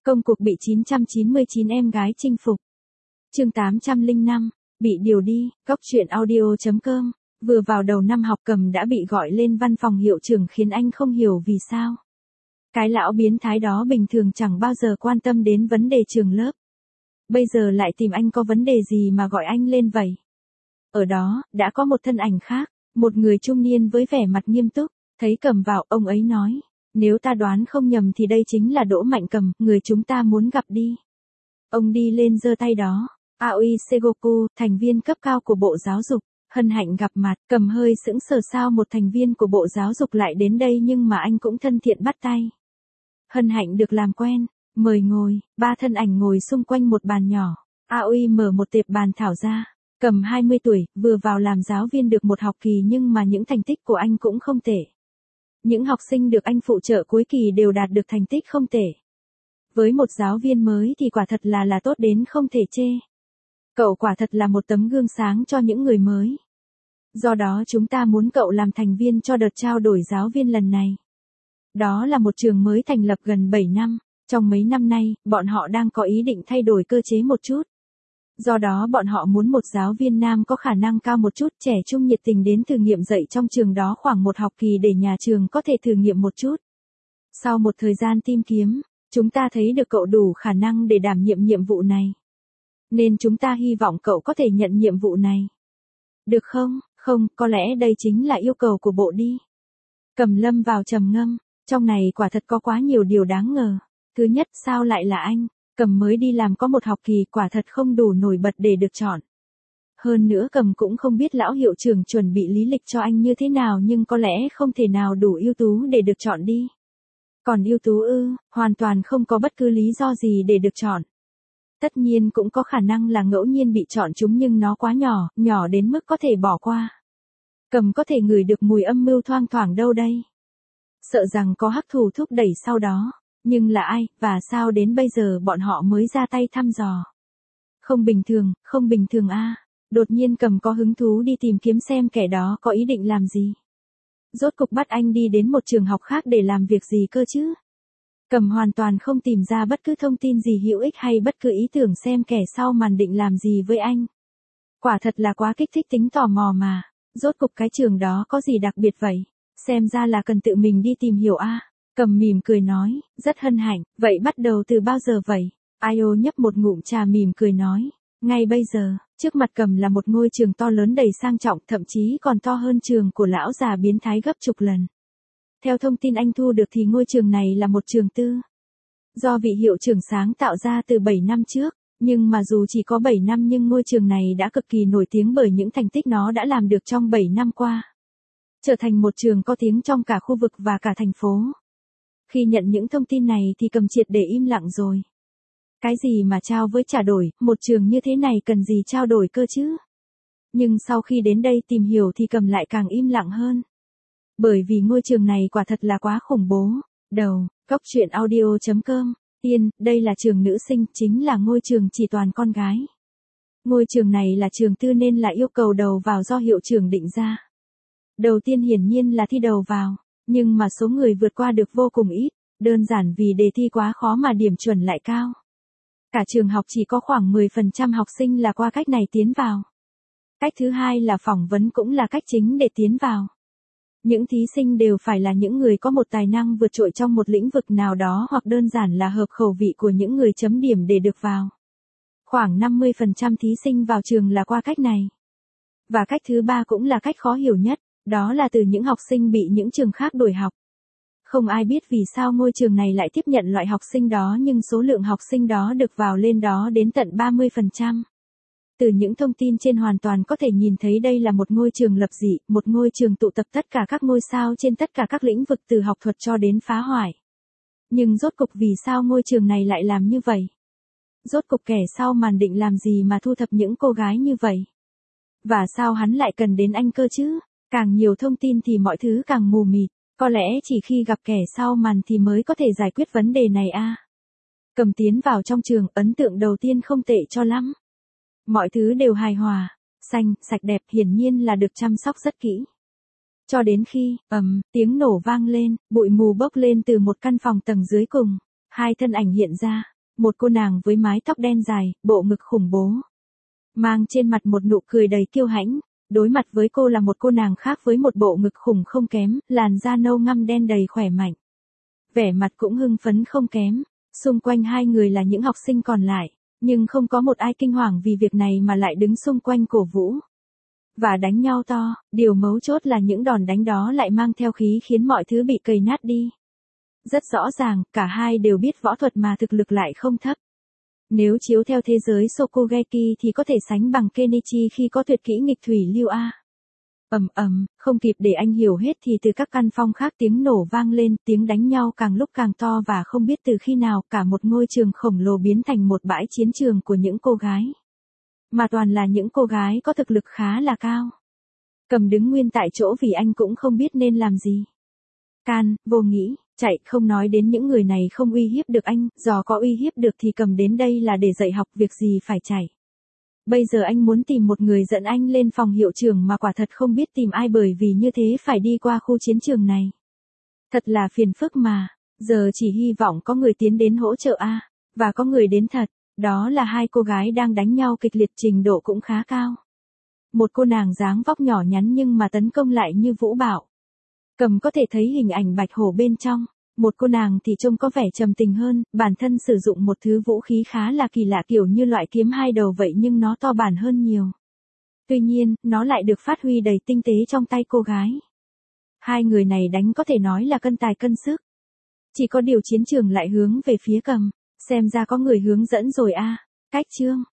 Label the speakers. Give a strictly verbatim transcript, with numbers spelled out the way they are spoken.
Speaker 1: Công cuộc bị chín trăm chín mươi chín em gái chinh phục. Chương tám trăm lẻ năm, bị điều đi, góc truyện audio chấm com. Vừa vào đầu năm học Cầm đã bị gọi lên văn phòng hiệu trưởng khiến anh không hiểu vì sao. Cái lão biến thái đó bình thường chẳng bao giờ quan tâm đến vấn đề trường lớp. Bây giờ lại tìm anh có vấn đề gì mà gọi anh lên vậy? Ở đó, đã có một thân ảnh khác, một người trung niên với vẻ mặt nghiêm túc, thấy Cầm vào, ông ấy nói, nếu ta đoán không nhầm thì đây chính là Đỗ Mạnh Cầm, người chúng ta muốn gặp đi. Ông đi lên giơ tay đó, Aoi Segoku, thành viên cấp cao của Bộ Giáo dục, hân hạnh gặp mặt, Cầm hơi sững sờ sao một thành viên của Bộ Giáo dục lại đến đây nhưng mà anh cũng thân thiện bắt tay. Hân hạnh được làm quen, mời ngồi, ba thân ảnh ngồi xung quanh một bàn nhỏ, Aoi mở một tệp bàn thảo ra. Cầm hai mươi tuổi, vừa vào làm giáo viên được một học kỳ nhưng mà những thành tích của anh cũng không tệ. Những học sinh được anh phụ trợ cuối kỳ đều đạt được thành tích không tệ. Với một giáo viên mới thì quả thật là là tốt đến không thể chê. Cậu quả thật là một tấm gương sáng cho những người mới. Do đó chúng ta muốn cậu làm thành viên cho đợt trao đổi giáo viên lần này. Đó là một trường mới thành lập gần bảy năm. Trong mấy năm nay, bọn họ đang có ý định thay đổi cơ chế một chút. Do đó bọn họ muốn một giáo viên nam có khả năng cao một chút, trẻ trung nhiệt tình đến thử nghiệm dạy trong trường đó khoảng một học kỳ để nhà trường có thể thử nghiệm một chút. Sau một thời gian tìm kiếm, chúng ta thấy được cậu đủ khả năng để đảm nhiệm nhiệm vụ này. Nên chúng ta hy vọng cậu có thể nhận nhiệm vụ này. Được không? Không, có lẽ đây chính là yêu cầu của bộ đi. Cầm lâm vào trầm ngâm, trong này quả thật có quá nhiều điều đáng ngờ. Thứ nhất, sao lại là anh? Cầm mới đi làm có một học kỳ quả thật không đủ nổi bật để được chọn. Hơn nữa Cầm cũng không biết lão hiệu trưởng chuẩn bị lý lịch cho anh như thế nào nhưng có lẽ không thể nào đủ ưu tú để được chọn đi. Còn ưu tú ư, hoàn toàn không có bất cứ lý do gì để được chọn. Tất nhiên cũng có khả năng là ngẫu nhiên bị chọn chúng nhưng nó quá nhỏ, nhỏ đến mức có thể bỏ qua. Cầm có thể ngửi được mùi âm mưu thoang thoảng đâu đây. Sợ rằng có hắc thù thúc đẩy sau đó. Nhưng là ai, và sao đến bây giờ bọn họ mới ra tay thăm dò? Không bình thường, không bình thường a. À. Đột nhiên Cầm có hứng thú đi tìm kiếm xem kẻ đó có ý định làm gì. Rốt cục bắt anh đi đến một trường học khác để làm việc gì cơ chứ? Cầm hoàn toàn không tìm ra bất cứ thông tin gì hữu ích hay bất cứ ý tưởng xem kẻ sau màn định làm gì với anh. Quả thật là quá kích thích tính tò mò mà. Rốt cục cái trường đó có gì đặc biệt vậy? Xem ra là cần tự mình đi tìm hiểu a. À. Cầm mỉm cười nói, rất hân hạnh, vậy bắt đầu từ bao giờ vậy? Ayo nhấp một ngụm trà mỉm cười nói, ngay bây giờ, trước mặt Cầm là một ngôi trường to lớn đầy sang trọng, thậm chí còn to hơn trường của lão già biến thái gấp chục lần. Theo thông tin anh thu được thì ngôi trường này là một trường tư. Do vị hiệu trưởng sáng tạo ra từ bảy năm trước, nhưng mà dù chỉ có bảy năm nhưng ngôi trường này đã cực kỳ nổi tiếng bởi những thành tích nó đã làm được trong bảy năm qua. Trở thành một trường có tiếng trong cả khu vực và cả thành phố. Khi nhận những thông tin này thì Cầm triệt để im lặng rồi. Cái gì mà trao với trả đổi, một trường như thế này cần gì trao đổi cơ chứ? Nhưng sau khi đến đây tìm hiểu thì Cầm lại càng im lặng hơn. Bởi vì ngôi trường này quả thật là quá khủng bố. Đầu, góc truyện audio chấm com, Yên, đây là trường nữ sinh, chính là ngôi trường chỉ toàn con gái. Ngôi trường này là trường tư nên là yêu cầu đầu vào do hiệu trưởng định ra. Đầu tiên hiển nhiên là thi đầu vào. Nhưng mà số người vượt qua được vô cùng ít, đơn giản vì đề thi quá khó mà điểm chuẩn lại cao. Cả trường học chỉ có khoảng mười phần trăm học sinh là qua cách này tiến vào. Cách thứ hai là phỏng vấn cũng là cách chính để tiến vào. Những thí sinh đều phải là những người có một tài năng vượt trội trong một lĩnh vực nào đó hoặc đơn giản là hợp khẩu vị của những người chấm điểm để được vào. Khoảng năm mươi phần trăm thí sinh vào trường là qua cách này. Và cách thứ ba cũng là cách khó hiểu nhất. Đó là từ những học sinh bị những trường khác đuổi học. Không ai biết vì sao ngôi trường này lại tiếp nhận loại học sinh đó nhưng số lượng học sinh đó được vào lên đó đến tận ba mươi phần trăm. Từ những thông tin trên hoàn toàn có thể nhìn thấy đây là một ngôi trường lập dị, một ngôi trường tụ tập tất cả các ngôi sao trên tất cả các lĩnh vực từ học thuật cho đến phá hoại. Nhưng rốt cục vì sao ngôi trường này lại làm như vậy? Rốt cục kẻ sau màn định làm gì mà thu thập những cô gái như vậy? Và sao hắn lại cần đến anh cơ chứ? Càng nhiều thông tin thì mọi thứ càng mù mịt, có lẽ chỉ khi gặp kẻ sau màn thì mới có thể giải quyết vấn đề này a. À. Cầm tiến vào trong trường, ấn tượng đầu tiên không tệ cho lắm. Mọi thứ đều hài hòa, xanh, sạch đẹp, hiển nhiên là được chăm sóc rất kỹ. Cho đến khi, ầm, tiếng nổ vang lên, bụi mù bốc lên từ một căn phòng tầng dưới cùng, hai thân ảnh hiện ra, Một cô nàng với mái tóc đen dài, bộ ngực khủng bố. Mang trên mặt một nụ cười đầy kiêu hãnh, đối mặt với cô là một cô nàng khác với một bộ ngực khủng không kém, làn da nâu ngăm đen đầy khỏe mạnh. Vẻ mặt cũng hưng phấn không kém, xung quanh hai người là những học sinh còn lại, nhưng không có một ai kinh hoàng vì việc này mà lại đứng xung quanh cổ vũ. Và đánh nhau to, điều mấu chốt là những đòn đánh đó lại mang theo khí khiến mọi thứ bị cầy nát đi. Rất rõ ràng, cả hai đều biết võ thuật mà thực lực lại không thấp. Nếu chiếu theo thế giới Shokugeki thì có thể sánh bằng Kenichi khi có tuyệt kỹ nghịch thủy lưu A. Ầm ầm, không kịp để anh hiểu hết thì từ các căn phòng khác tiếng nổ vang lên, tiếng đánh nhau càng lúc càng to và không biết từ khi nào cả một ngôi trường khổng lồ biến thành một bãi chiến trường của những cô gái. Mà toàn là những cô gái có thực lực khá là cao. Cầm đứng nguyên tại chỗ vì anh cũng không biết nên làm gì. Can, vô nghĩ, chạy, không nói đến những người này không uy hiếp được anh, dò có uy hiếp được thì cầm đến đây là để dạy học, việc gì phải chạy. Bây giờ anh muốn tìm một người dẫn anh lên phòng hiệu trưởng mà quả thật không biết tìm ai bởi vì như thế phải đi qua khu chiến trường này. Thật là phiền phức mà, giờ chỉ hy vọng có người tiến đến hỗ trợ a, và có người đến thật, đó là hai cô gái đang đánh nhau kịch liệt, trình độ cũng khá cao. Một cô nàng dáng vóc nhỏ nhắn nhưng mà tấn công lại như vũ bão. Cầm có thể thấy hình ảnh bạch hổ bên trong, một cô nàng thì trông có vẻ trầm tình hơn, bản thân sử dụng một thứ vũ khí khá là kỳ lạ kiểu như loại kiếm hai đầu vậy nhưng nó to bản hơn nhiều. Tuy nhiên, nó lại được phát huy đầy tinh tế trong tay cô gái. Hai người này đánh có thể nói là cân tài cân sức. Chỉ có điều chiến trường lại hướng về phía cầm, xem ra có người hướng dẫn rồi a. Cách chương